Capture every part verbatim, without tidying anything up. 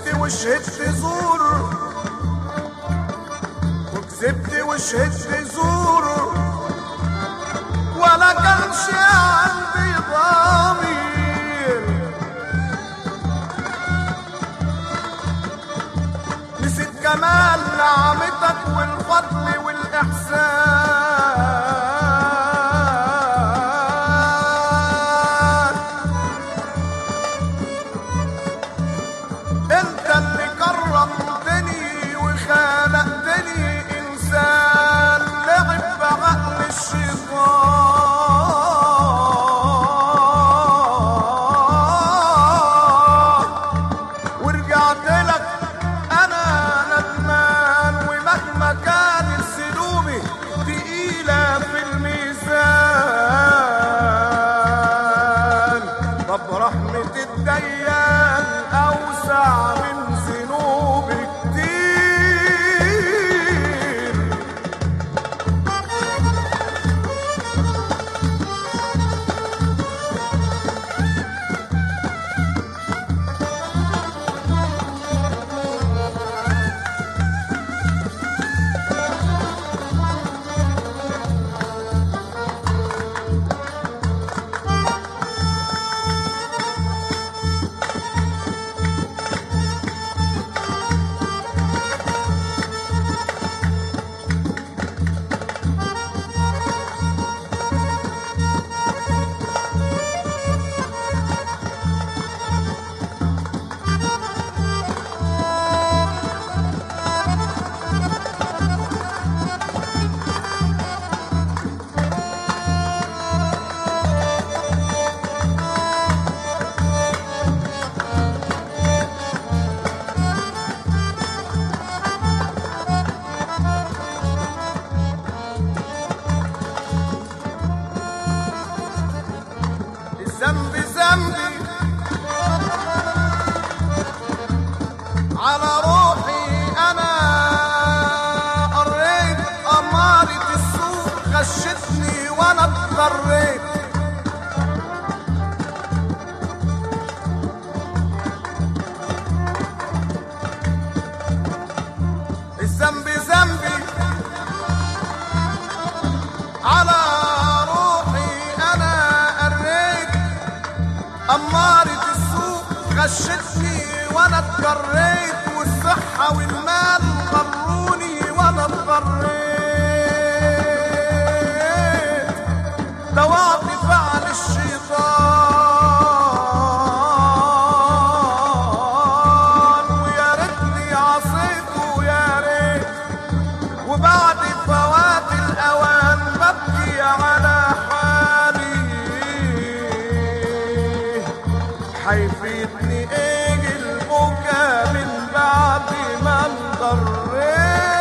وكذبت وشهدت زور، وكذبت وشهدت زور، ولا كانش عندي ضمير. نسيت كمال نعمتك والفضل والإحسان. انت اللي كرمتني وخلقتني انسان لعب بعقل الشيطان، ورجعت لك انا ندمان، ومهما كانت ذنوبي تقيلة في الميزان. طب رحمة الديان اوسع من ذنوبي كتير. الذنب ذنبي على روحي انا، قريت أمارة السوق غشتني وانا اضطريت. الذنب ذنبي على أمارة السوق غشتني وانا اتجريت، والصحة والمال غروني وانا اضطريت. دوعت فعل الشيطان، ويا ريتني عصيته يا ريت. وبعد فوات الأوان ببكي على حالي، حيفيدني ايه البكا من بعد ما انضريت.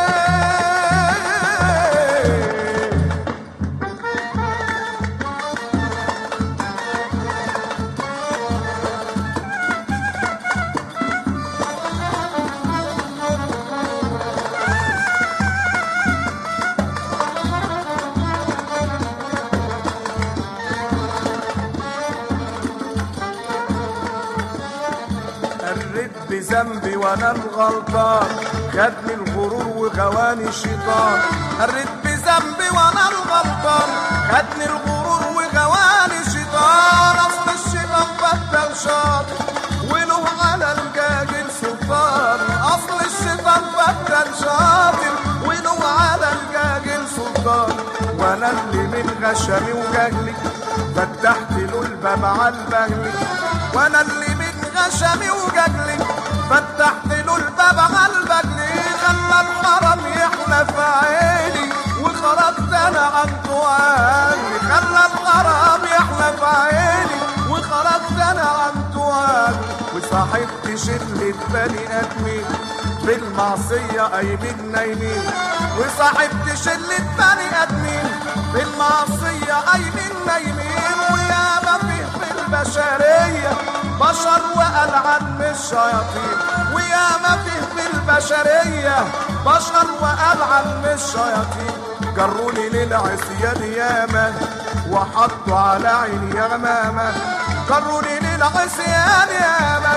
قريت بذنبي وانا الغلطان، خدني الغرور وغواني الشيطان. قريت بذنبي وانا الغلطان، خدني الغرور وغواني الشيطان. اصل الشيطان فتن شاطر وله على الجاجل سلطان. اصل الشيطان فتن شاطر وله على الجاجل سلطان. وانا اللي من غشمي وجهلي فتحت له الباب على البهلي. وانا اللي من غشمي وجهلي فتحت له الباب على البجلي. خلى الحرم يحلى في عيني وخرجت انا عن تواني. خلى الحرم يحلى في عيني وخرجت انا عن تواني. وصاحبت شلة بني ادمين بالمعصية قايمين نايمين. وصاحبت شلة بني ادمين بالمعصية قايمين نايمين. وياما فيه في البشرية بشر وألعن من الشياطين. وياما فيه في البشرية بشر وألعن من الشياطين. جروني للعصيان ياما وحطوا على عيني غمامة. جروني للعصيان ياما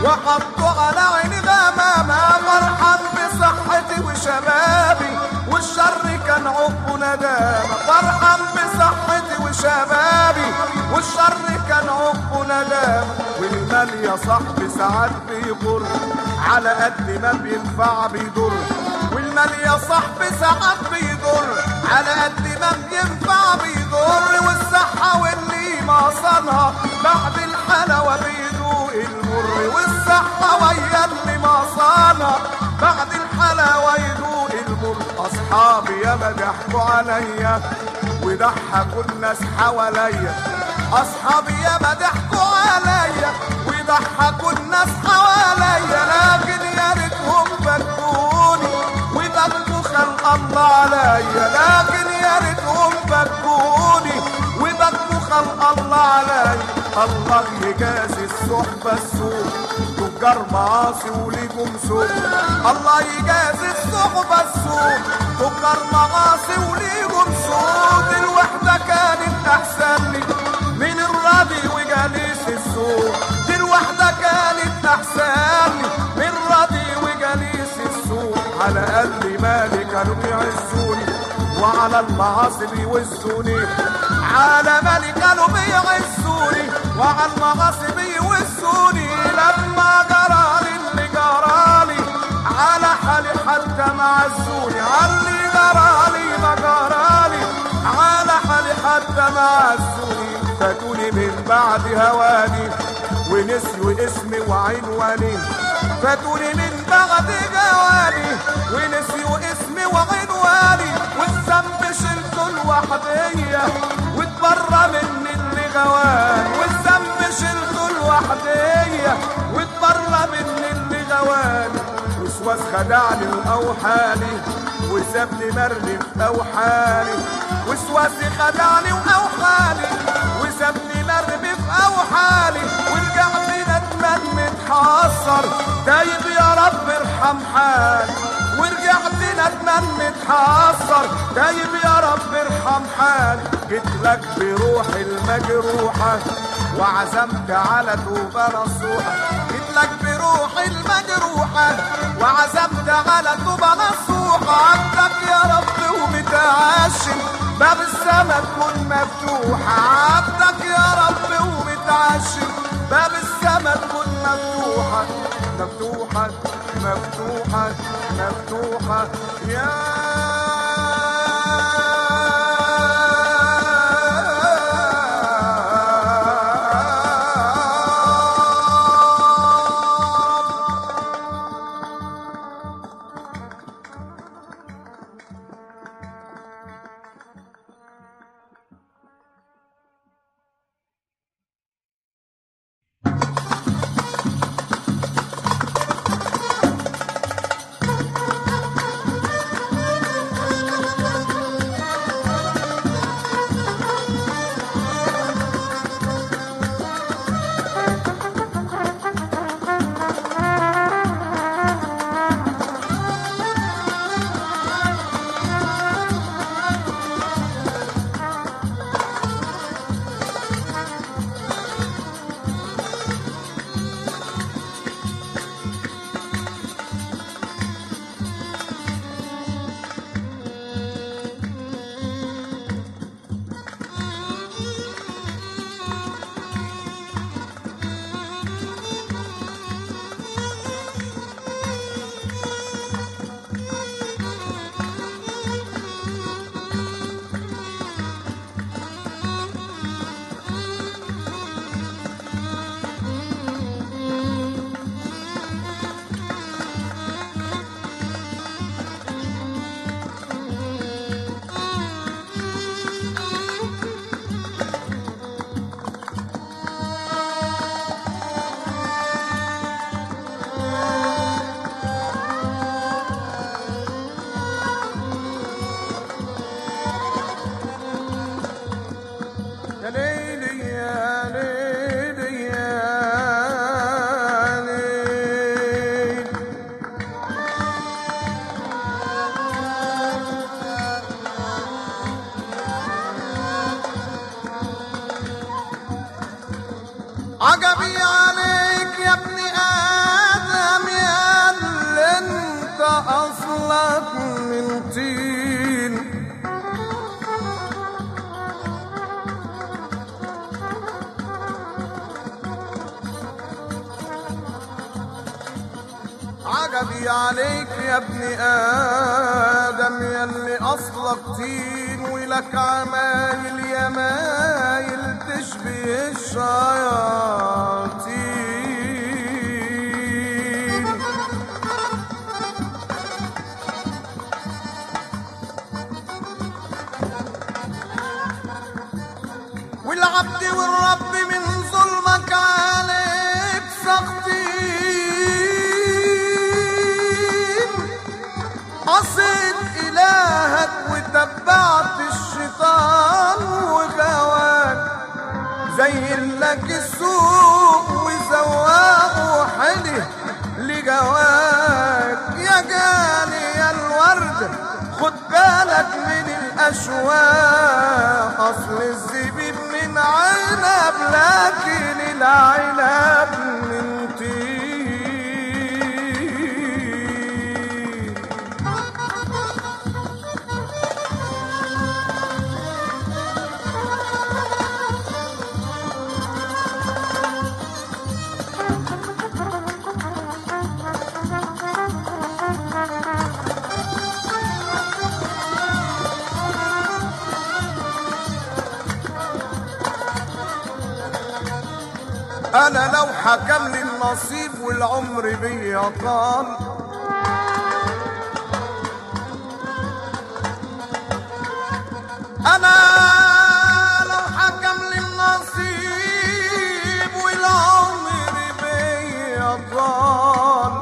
وحطوا على عيني غمامة فرحان بصحتي وشبابي والشر كان عقبه ندامة فرحان بصحتي وشبابي والشر كان عقبه ندامة والمال يا صاحبي ساعات بيغر على قد ما بينفع بيضر والمال يا صاحبي ساعات بيضر على قد ما بينفع بيضر والصحة واللي ما صنها بعد الحلاوة بيدوق المر والصحة ويا اللي ما صنها بعد الحلاوة يدوق المر أصحابي ياما ضحكوا عليا وضحكوا الناس حواليا أصحابي ياما ضحكوا عليا وضحكوا الناس حواليا لكن يا ريتهم بكوني وبكوا خلق الله عليا لكن يا ريتهم بكوني وبكوا خلق الله عليا الله يجازي الصحبة السوء تجار معاصي وليكم سوء الله يجازي الصحبة السوء تجار معاصي وليكم سوء الوحدة كانت أحسن لي من الراضي وجالس السوق دي الوحدة كانت أحسن لي من راضي وجالس السوق على قلبي مالي كانوا بيعزوني وعلى المعاصي بيوزوني على مالي كانوا بيعزوني وعلى المعاصي بيوزوني لما جرالي اللي جرالي على حالي حتى ما عزوني على اللي جرالي ما جرالي على حالي حتى ما عزوني فاتوني من بعد هواني ونسيوا اسمي وعنواني فاتوني من بعد جواني ونسيوا اسمي وعنواني والذنب شلته لوحدية واتبرى مني اللي غواني والذنب شلته لوحدية واتبرى مني اللي غواني وسواس خدعني وأوحاني وسابني مرمي في أوحاني وسواسي خدعني وأوحاني وسابني مرمي في أوحاني ورجعت ندمان متحسر تايب يا رب ارحم حالي ورجعت ندمان متحسر تايب يا رب ارحم حالي جيت لك بروحي المجروحة وعزمت على توبة نصوحة جيت لك بروحي المجروحة وعزمت على توبة نصوحة عبدك يا رب ومتعشم باب السما تكون مفتوحة عبدك يا رب ومتعشم باب السما تكون مفتوحة مفتوحة مفتوحة مفتوحة يا حسبي عليك يا ابن آدم يلي أصلك طين ولك عمايل يا مايل تشبه الشياطين. والعبد والرب من ظلمك عليك ساخطين، عصيت إلهك وتبعت الشيطان وغواك، زين لك السوق وزواق وحله لجواك. يا جاني يا الورد خد بالك من الأشواق، أصل الزبيب من عنب لكن العنب من طين. أنا لو حكم لي النصيب والعمر بيا طال، أنا لو حكم لي النصيب والعمر بيا طال،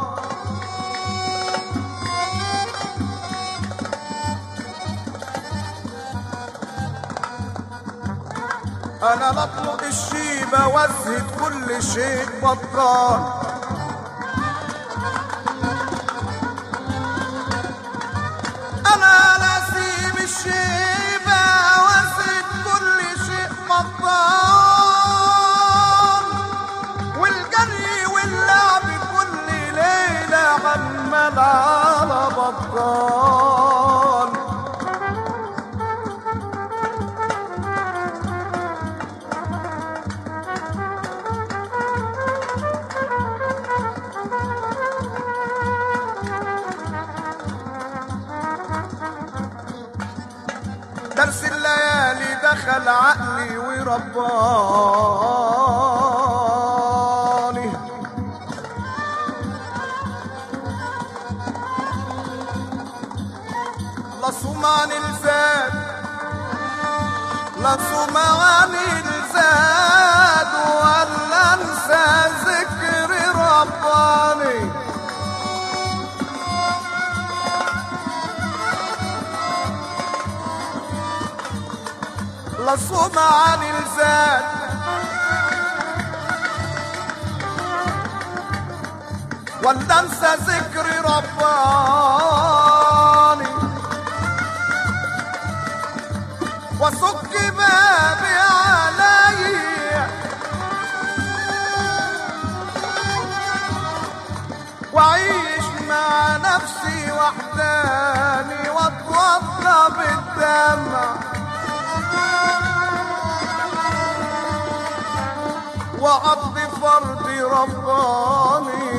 أنا بطلق الشيبة وازهد كل شيء بطال. أنا نسيب الشيبة وازهد كل شيء بطال، والجري واللعب كل ليلة عمال على بطال. درس الليالي دخل عقلي ورباني، لا صوم عن الزاد لا صوم عن الزاد ولا انسى ذكر رباني. لا صوم عن الزاد ولا انسى ذكر رباني، وصك بابي علي وعيش مع نفسي وحداني واتوضى بالدمع وعبد فرضي رباني.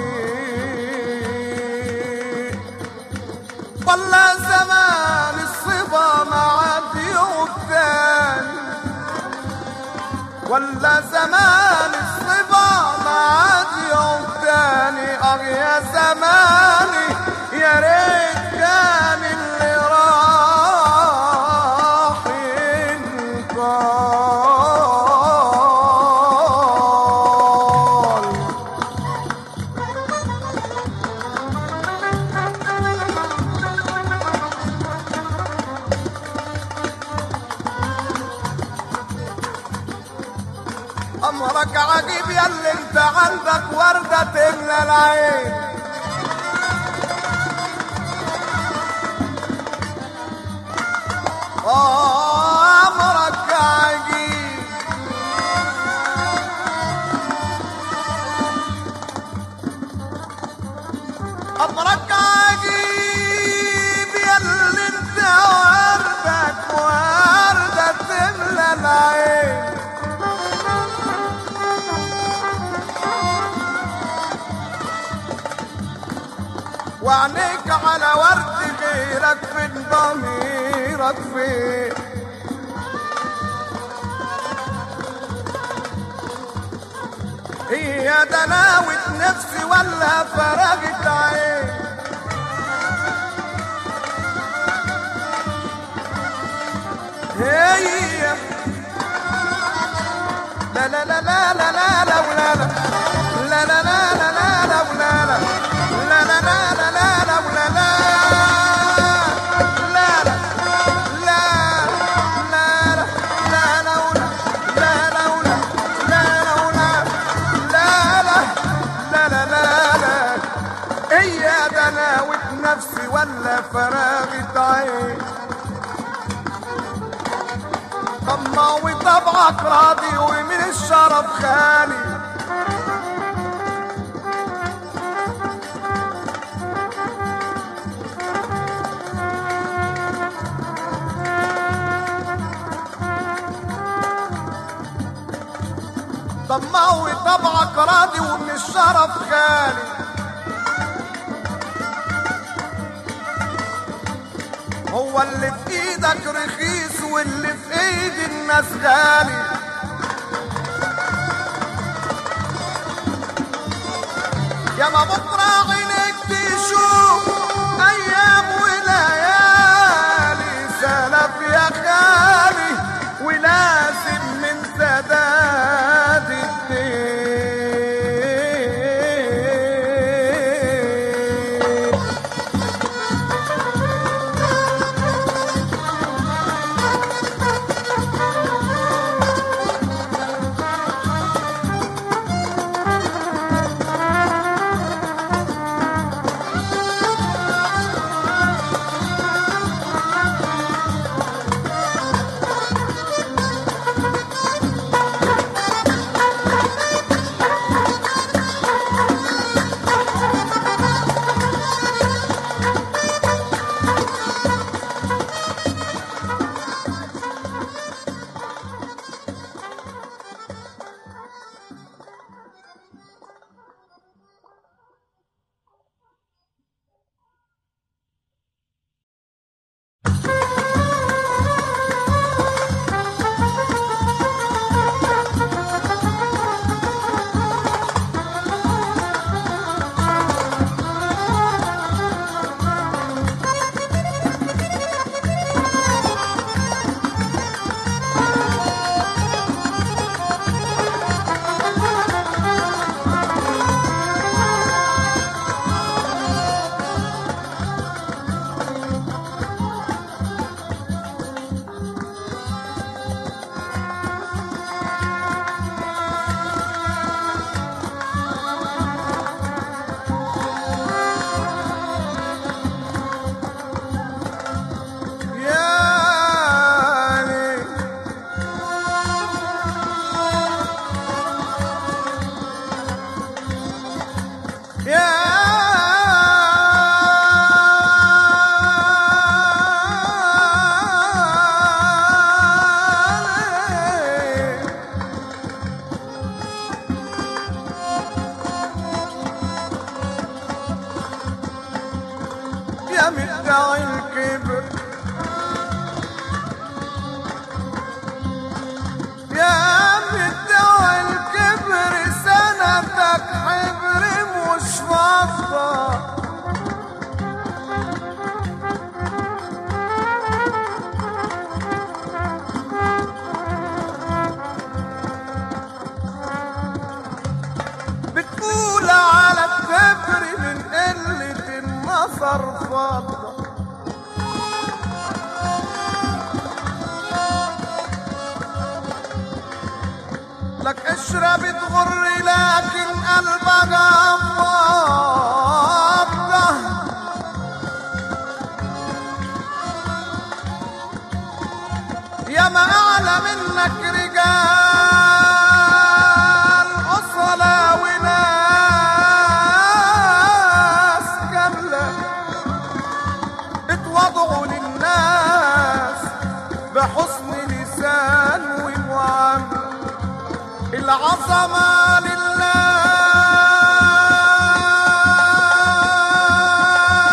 ولا زمان الصبا ما عاد يعود تاني، ولا زمان الصبا ما عاد يعود تاني. اه يا زماني يا ريت كان اللي راح ينطال. أمرك عجيب ياللي انت عندك وردة تملى العين، أمرك عجيب أمرك عجيب ياللي انت وردك وردة تملى العين. وعينيك على ورد غيرك فين ضميرك فين هي دناوة نفسي ولا فرغت عين هي لا لا لا لا لا لا لا ولا لا لا لا لا لا لا لا ولا لا لا لا لا لا لا لا ولا لا لا لا لا لا لا لا ولا لا لا ولا لا لا ولا لا لا لا لا لا لا هي دناوة نفسي ولا فراغة عين طماوي طبعك راضي ومن الشرف خالي طماوي طبعك راضي ومن الشرف خالي هو اللي في ايدك رخيص واللي في ايد الناس غالي يا ما بكره عينك تشوف ايام وليالي سلف يا خالي ولازم من سداد الدين فضة لك اشرب تغر لكن قلبك فضة يا ما اعلى منك رجال اصلا وناس كاملة اتوضعوا للناس بحسن لسان ومعاملة العظمة لله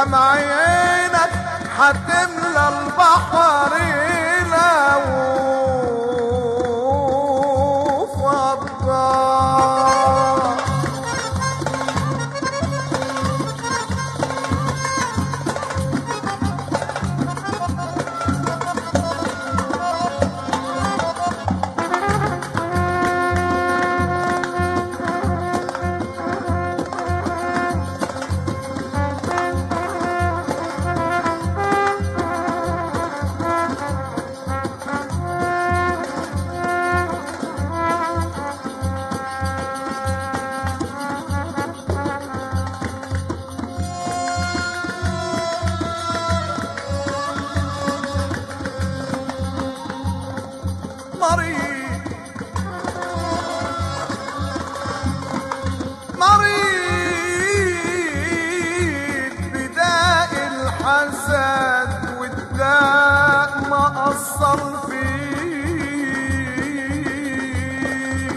بدمع عينك هتملى البحر لو فضى. مريض مريض بداء الحسد والداء ما أثر فيه.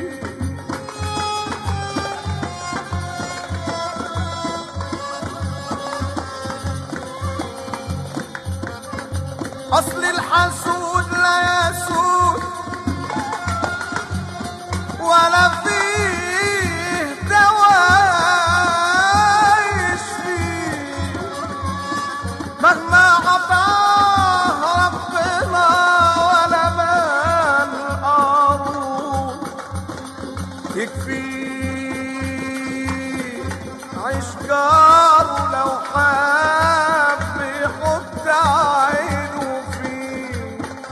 أصل الحسود لا يسود ولا فيه دواء يشفيه، مهما عطاه ربنا ولا مال أرض يكفيه. عيش جاره لو حاب يحط عينه فيه.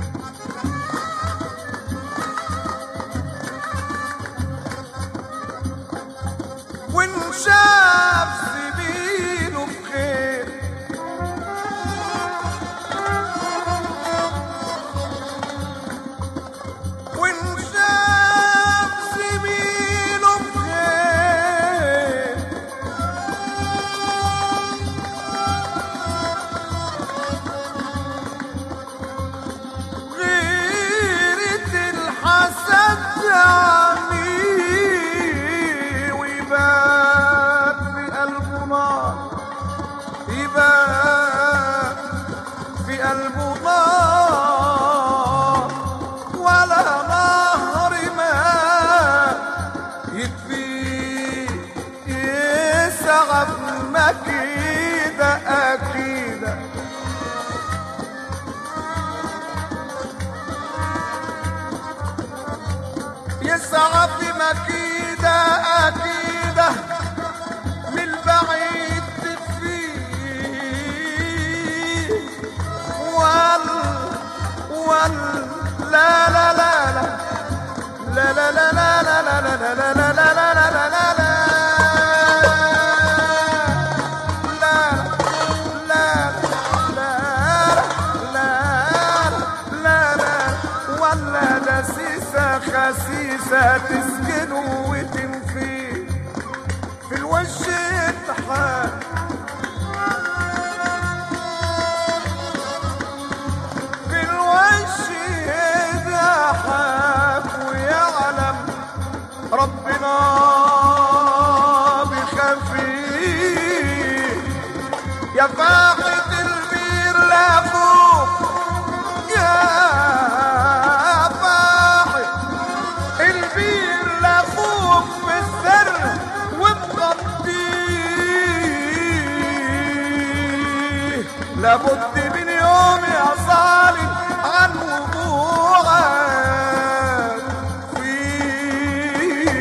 وإن شاف سبيله بخير وإن شاف سبيله بخير غيرة الحسد تعميه ويبات في قلبه نار، يبات في قلبه نار، ولا نهر ماء يكفيه يسعى في مكيدة أكيدة. يسعى في مكيدة أكيدة من البعيد تخفيه. وال وال لا لا لا لا لا لا لا لا لا لا لا لا لا لا لا لا لا خسيسة تسكن وتنفي في الوش التحان. في الوش يضحك ويعلم ربنا بخفيه. يا فاحة البير لا فوق يا البير لا فوق في السر ومغطيه. لابد من يوم يا صالح عن وضوعك فيه.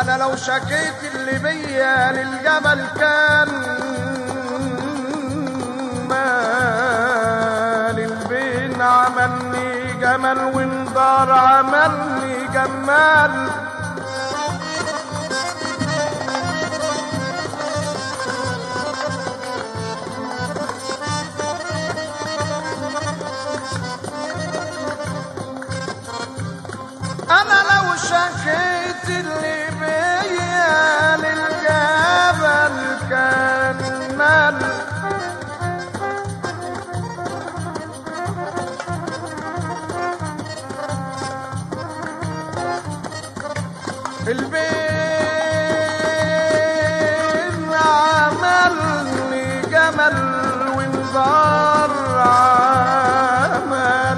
انا لو شكيت اللي بيا للجبل كان مال البين عملني جمل وانضار عملني جمال انا لو شكيت اللي بيا للجبل كان مال البين عملني جمل وانظار عمل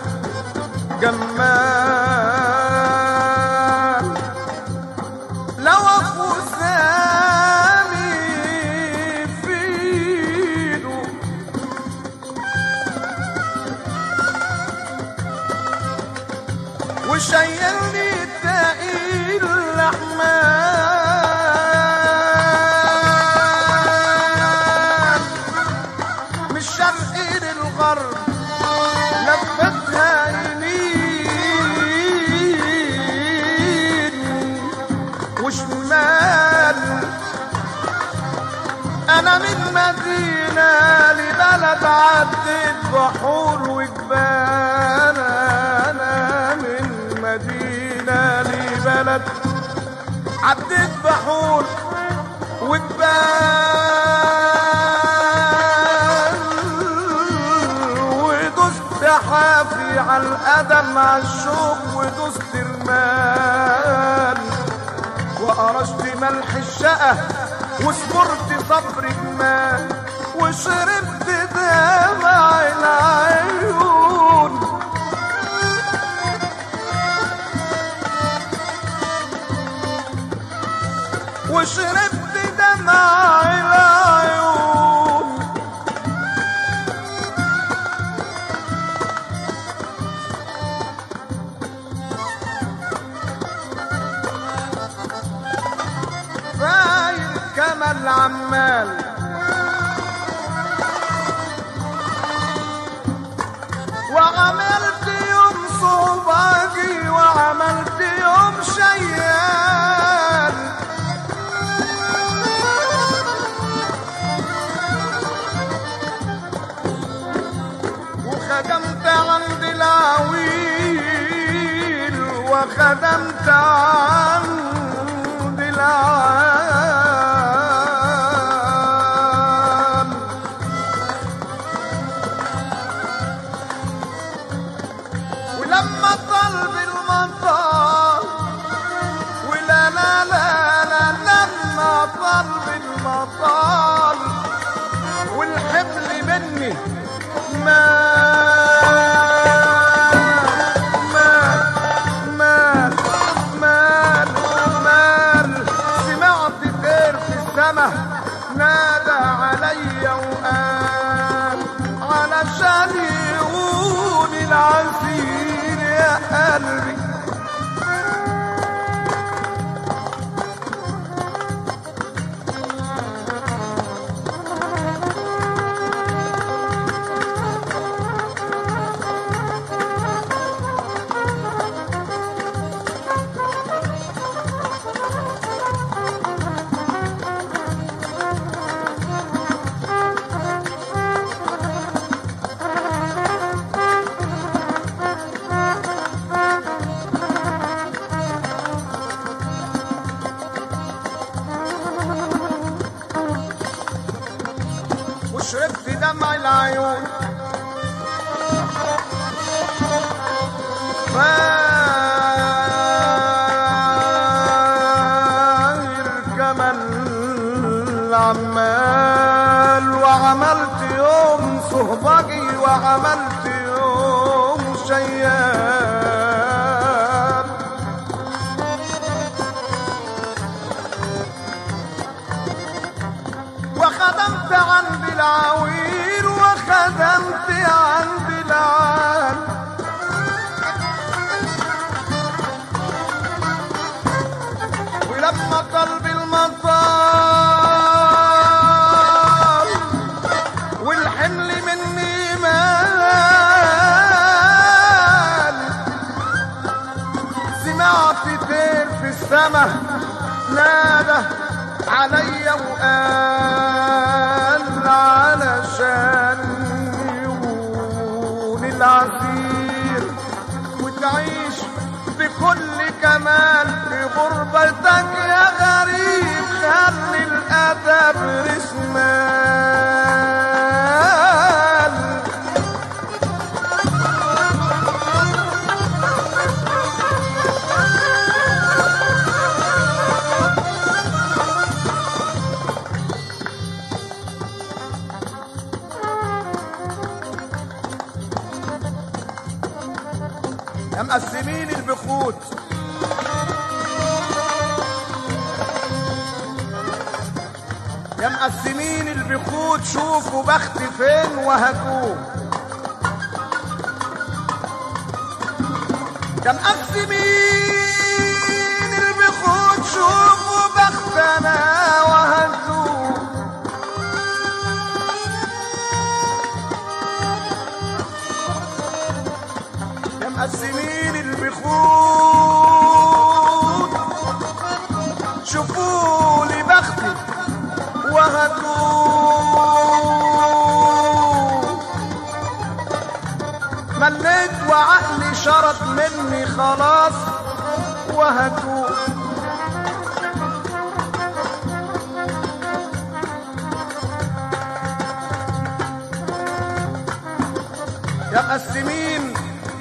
جمال لو أفوزاني في ايده وشيلني تقيل الأحمال من الشرق للغرب لفتها يمين وشمال انا من مدينة لبلد عدت بحور وجبال انا من مدينة لبلد عدت بحور وجبال ودوست حافي على القدم على الشوق ودوست رمال وقرشت ملح الشقة وصبرت صبر جمال وشربت دمع العيون وشربت دمع العيون فاير كما العمال وعملت يوم صوباجي وعملت يوم شيال وخدمت عند العويل وخدمت عند العام ولما طلب المطار ولا لا لا لا لما طلب المطار والحمل مني مال مال مال مال مال سمعت طير في السما نادى عليا وقال علشان يقول العسير يا قلبي وشربت دمع العيون فاير كما العمال وعملت يوم صهبجي وعملت يوم شيال وخدمت عند العويل وخدمت عند العال ولما عليا وقال علشان يهون العسير وتعيش بكل كمال في غربتك يا غريب، خلي الأدب رسمال. يا مقسمين البخوت يا مقسمين البخوت شوفوا بختي فين وهاتوه. يا مقسمين البخوت شوفوا بختنا وهاتوه. يا مقسمين البخوت شوفوا لي بختي وهاتوه. مليت وعقلي شرط مني خلاص وهاتوه. يا مقسمين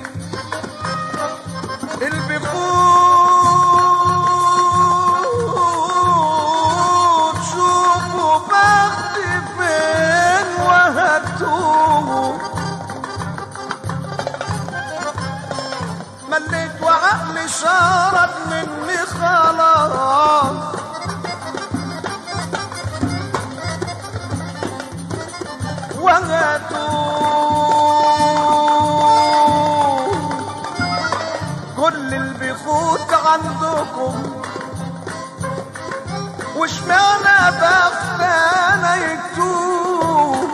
البخوت شوفوا بختي فين وهاتوه. مليت وعقلي شرد مني خلاص وهاتوه. كل البخوت عندكم واشمعنى بختنا يكتوه.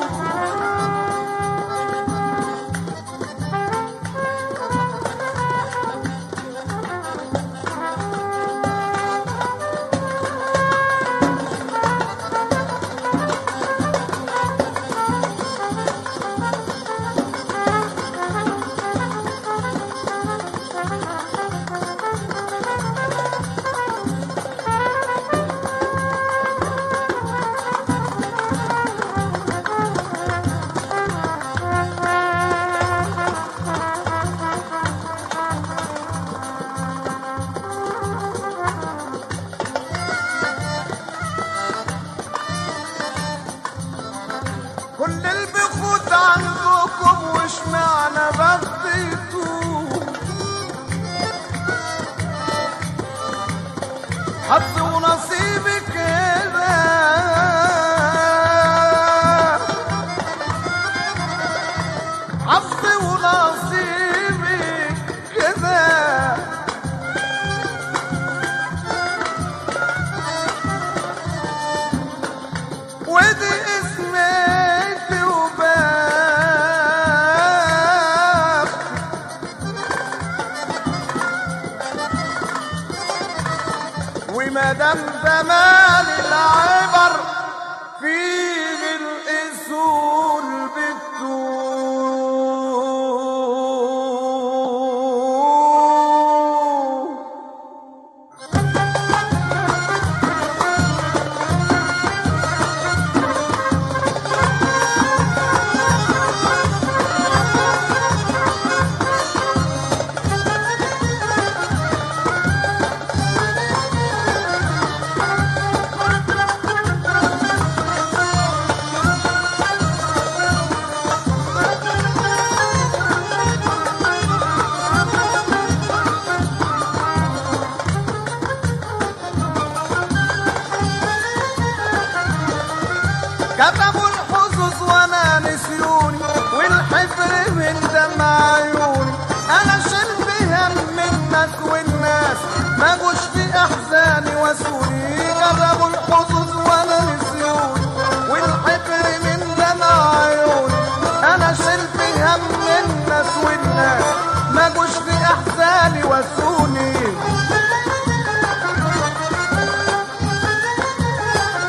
كل البخوت عندكم واشمعنى بختيتوه. حظي ونصيبي كده حظي ونصيبي كده ودي اسمتي وبخت. ومادام زمان العبر فيه الاصول بتوه. كتبوا الحظوظ وانا نسيوني والحفر من دمع عيوني. انا شلت هم الناس والناس ما جوش في احزاني واسوني. كتبوا الحظوظ وانا نسيوني والحفر من دمع عيوني. انا شلت هم الناس والناس ما جوش في احزاني واسوني.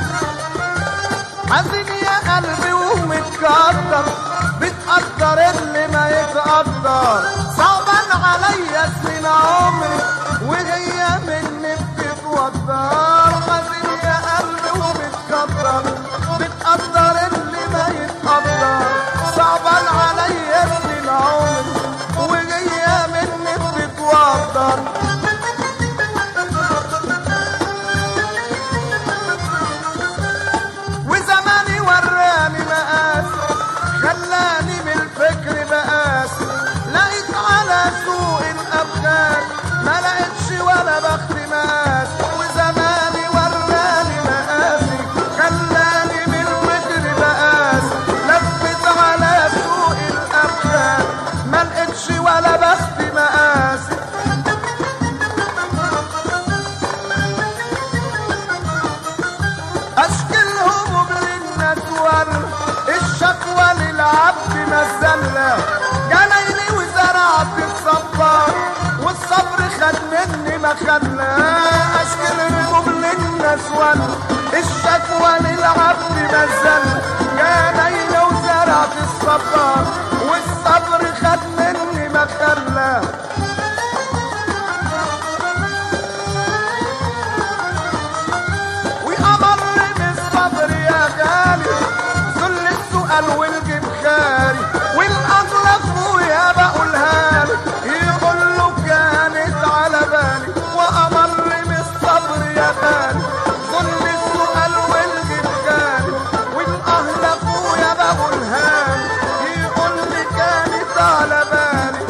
حزين يا قلبي ومتكدر، بتقدر اللي ما يتقدر. صعبان عليا سنين عمري وهي مني بتتوتر. حزين يا قلبي ومتكدر، بتقدر اللي ما يتقدر. صعبان عليا سنين عمري وهي مني بتتوتر. وزماني وراني مقاس، خلاني بالفكر بقاس. لقيت على سوق الأبدان ما لقيتش ولا بخت مقاس. وزماني وراني مقاسي، خلاني بالفكر بقاس. لفت على سوق الأبدان ما لقيتش ولا بخت مقاس. اشكي الهموم للناس ورد، الشكوى للعبد مزلة. جنيني وزرعت الصبار والصبر خد مني ما خلى. اشكي الهموم للناس ورد، الشكوى للعبد مزلة. جنيني وزرعت الصبار والصبر خد مني ما خلى. ذل السؤال والجيب خالي والاغلب ويا بقولها له. يقول له كانت على بالي وامر من الصبر يا غالي. ذل السؤال والجيب خالي والاغلب ويا بقولها له. يقول لي كانت على بالي.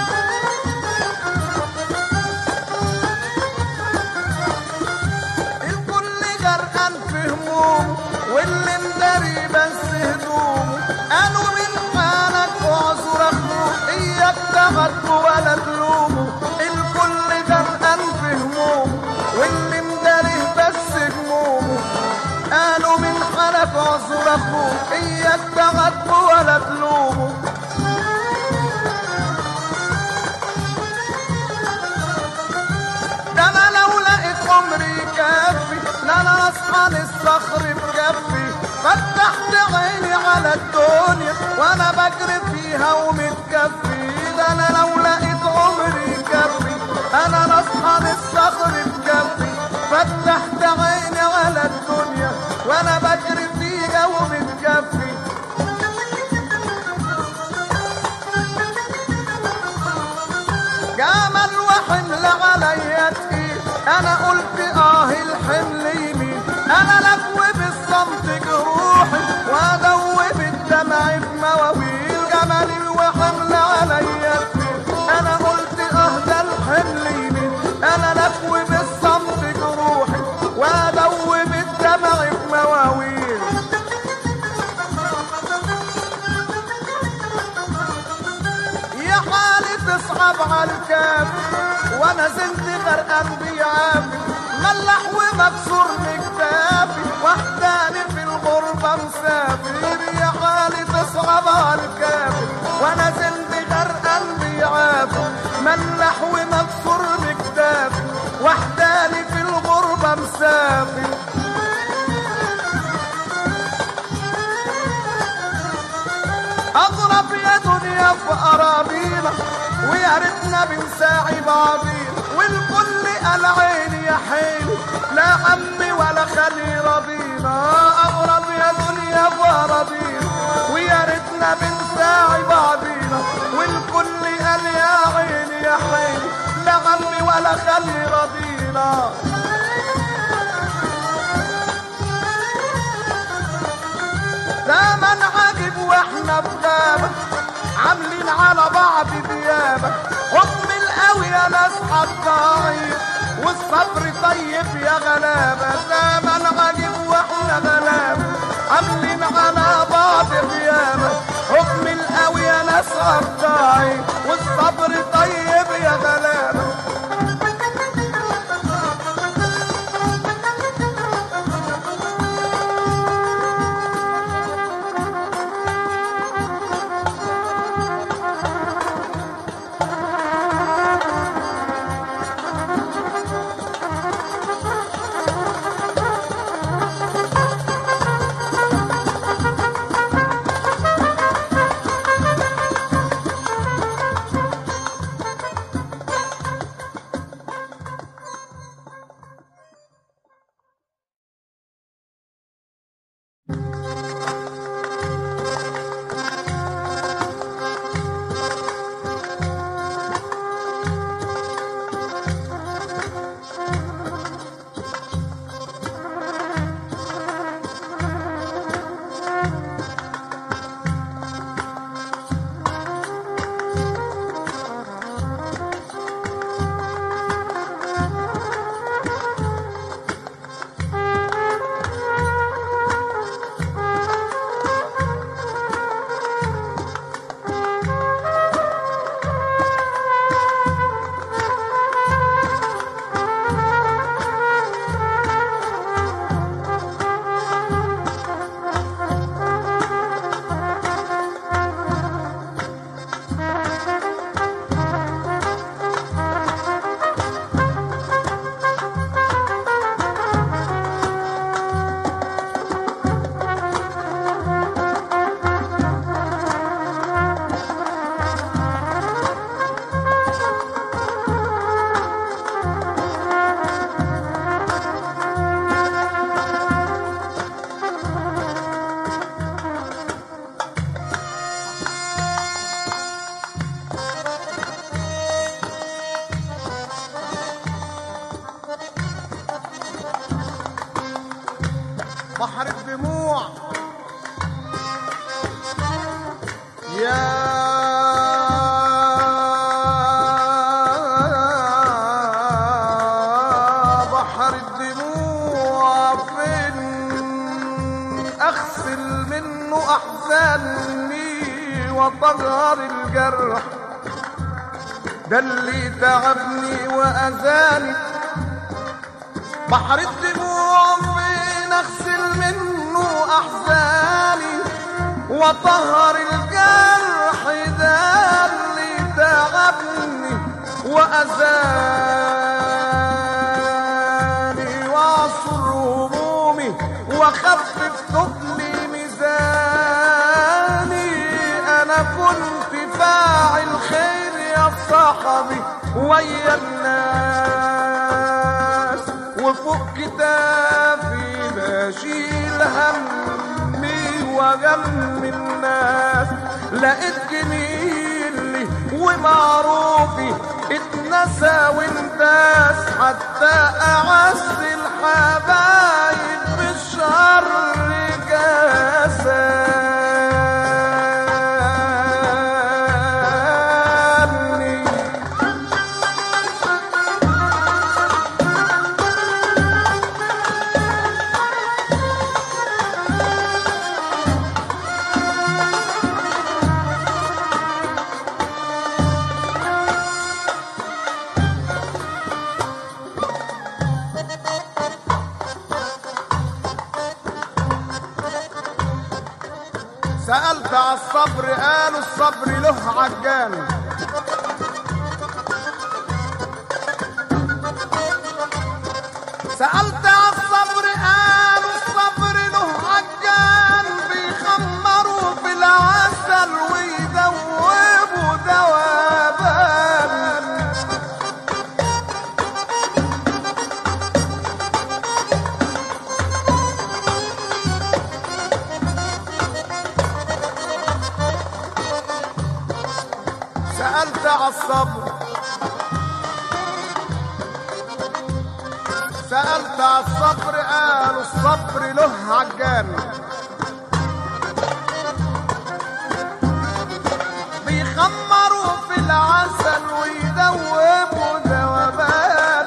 الكل غرقان في همومه واللي مداري بس هدومه. قالوا من حالك اعذر اخوه، اياك تغضبه ولا تلومه. الكل غرقان في همومه واللي مداري بس همومه. قالوا من حالك اعذر اخوه، اياك تغضبه ولا تلومه. ده انا لو لقيت عمري يكفي لا انا اصحى للصخر بكفي. فتحت عيني على الدنيا وانا بجري فيها ومتكفي. ده انا لو لقيت عمري يكفي انا اصحى للصخر بكفي. فتحت عيني على الدنيا وانا بجري فيها ومتكفي. جمل وحمل عليا تقيل، انا قلت اه الحمل يمين. انا لفوي بالصمت جروحي وادوب الدمع بمواويل. جمل وحمل عليا تقيل، انا قلت اه ده الحمل يمين. انا لفوي بالصمت جروحي وادوب الدمع بمواويل. يا حالي تصعب عالكاف وانا زنت غرقان بيعافي. ملح ومكسور مكتافي وحداني في الغربة مسافر. يا حالي تصعب عالكاف وانا زنت غرقان بيعافي. ملح ومكسور مكتافي وحداني في الغربة مسافر. اضرب يا دنيا في اراضينا ويا ريتنا بنساعي بعضينا. والكل قال عيني يا حيلي لا عمي ولا خلي رضينا. اضرب يا دنيا في اراضينا ويا ريتنا بنساعي بعضينا. والكل قال يا عيني يا حيلي لا عمي ولا خلي رضينا. زمن عجب واحنا بغابة عاملين على بعض ديابة. حكم القوي يا ناس حطايب والصبر طيب يا غلابة. زمن عجب واحنا غلابة عاملين على بعض ديابة. حكم القوي يا ناس حطايب والصبر طيب يا غلابة. بحر الدموع يا بحر الدموع فين اغسل منه احزاني وطهر الجرح ده اللي تعبني واذاني. بحر الدموع فين اغسل منه احزاني وطهر الجرح ده اللي تعبني واذاني. واعصر همومي واخفف ثقلي ميزاني. انا كنت فاعل خير يا صاحبي ويا الناس وفوق كتافي بشيل همي وغم الناس. لقيت جميلي ومعروفي اتنسى وانتاس حتى اعز الحبايب بالشر كاساني. سألت على الصبر قالوا الصبر له عجان. سألت على الصبر قالوا الصبر له عجان. بيخمروا في العسل ويدوبوا دوابان. سألت على الصبر سألت على الصبر قالوا الصبر له عجان. بيخمروا في العسل ويدوبوا ذوبان.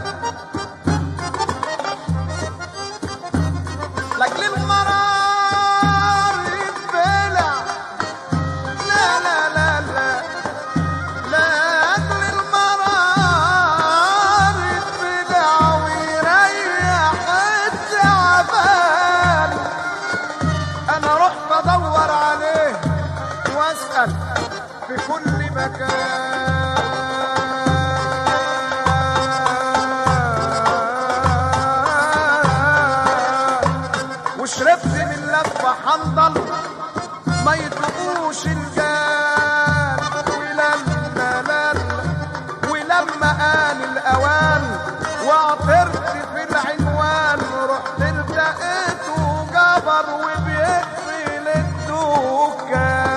لاجل المرار يتبلع لا لا لا لا لاجل المرار يتبلع ويريح التعبان. انا رحت ادور عليه واسأل في كل مكان. وشربت من لفة حنظل ما يطلقوش الجان. ولما ولما آن الأوان وعطرت في العنوان رحت التقيته جبر النار وبيقفل الدكان.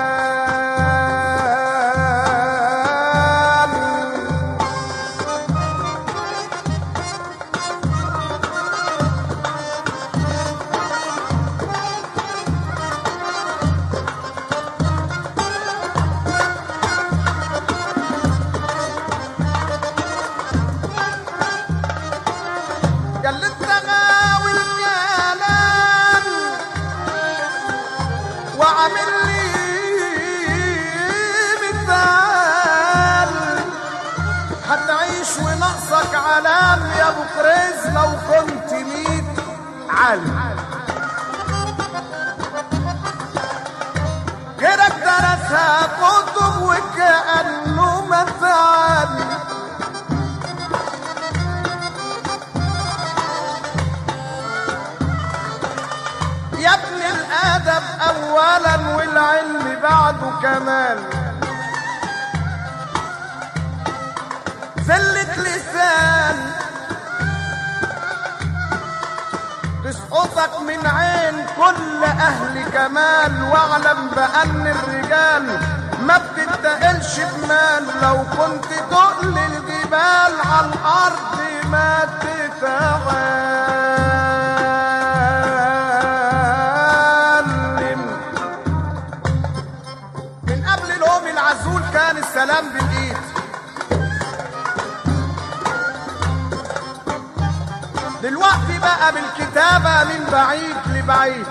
علام يا ابو كريز لو كنت ميت عالم، غيرك درسها كتب وكأنه مثال. يا ابن الادب اولا والعلم بعده كمال، زلة لسان تسقطك من عين كل اهل كمال. واعلم بان الرجال ما بتتقلش بمال، لو كنت تقل الجبال على الارض ما تتعلم. من قبل الام العزول كان السلام بالايد، دلوقتي بقى بالكتابة من بعيد لبعيد.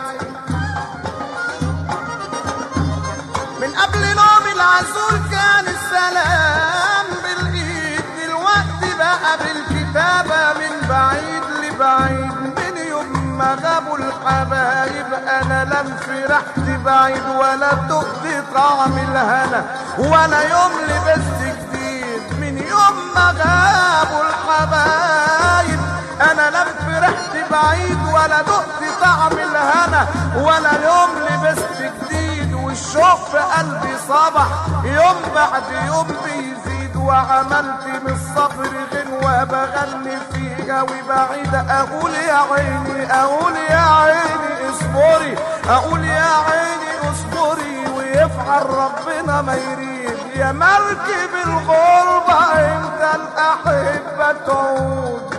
من قبل نوم العزول كان السلام بالإيد، دلوقتي بقى بالكتابة من بعيد لبعيد. من يوم ما غابوا الحبايب أنا لم فرحت بعيد، ولا دقت طعم الهنا، ولا يوم لبست جديد. من يوم ما غابوا الحبايب أنا لم فرحت بعيد، ولا دقت طعم الهنا، ولا يوم لبست جديد. والشوق في قلبي صبح يوم بعد يوم بيزيد، وعملت من الصبر غنوة بغني فيها وبعيد. أقول يا عيني أقول يا عيني اصبري، أقول يا عيني اصبري، ويفعل ربنا ما يريد. يا مركب الغربة امتى الأحبة تعود،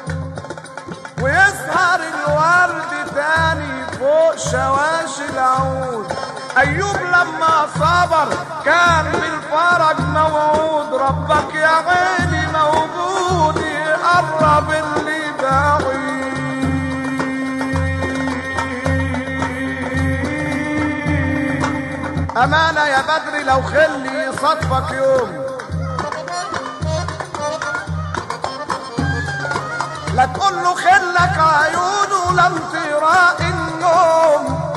ويسهر الورد تاني فوق شواشي العود. ايوب لما صبر كان بالفرج موعود، ربك يا عيني موجود يقرب اللي بعيد. امانه يا بدري لو خلي صدفك يوم، لا تقول له خلك عيونه لم تراء النوم.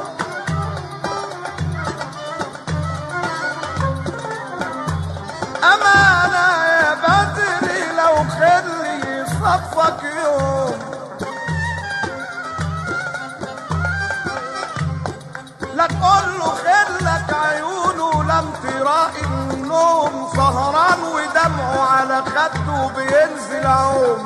أمانة يا بدري لو خلي صفك يوم، لا تقول له خلك عيونه لم تراء النوم. سهران ودمعه على خده بينزل عوم،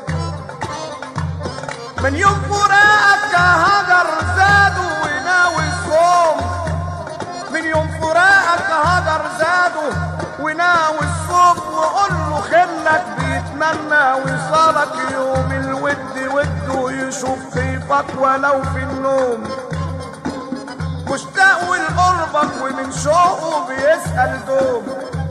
من يوم فراقك هجر زادوا وناوي الصوم. من يوم فراقك هجر زادوا وناوي الصوم. وقول له خلك بيتمنى وصالك يوم الود وده يشوف خيفك ولو في النوم. مشتاق لقربك ومن شوقه بيسأل دوم.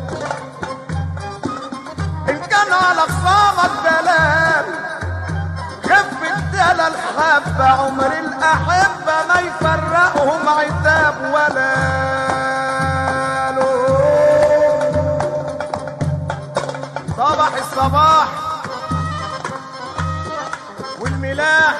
إن كان على خصامك دلال خف الدلال حبة، عمر الأحبة ما يفرقهم عتاب ولا لوم. صباح الصباح والملاح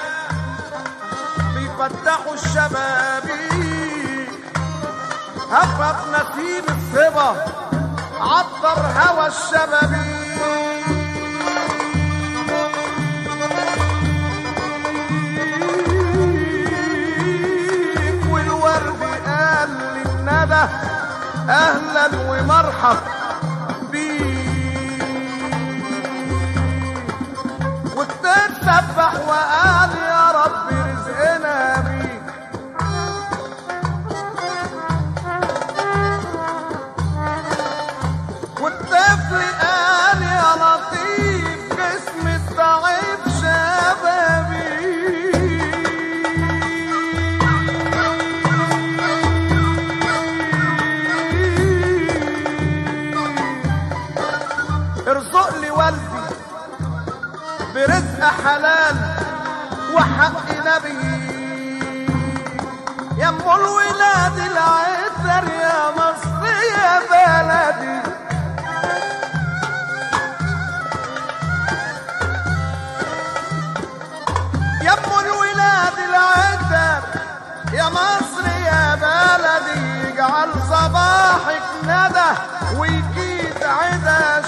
بيفتحوا الشبابيك، هفت نسيم الصبا عطر هوى الشبابيك. اهلا ومرحب بيك، والطير سبح وقال يا رب رزقنا بيك. حلال وحق نبي يا ام الولاد العتر يا مصر يا بلدي يا ام الولاد العتر يا مصر يا بلدي اجعل صباحك ندى ويجيد عدد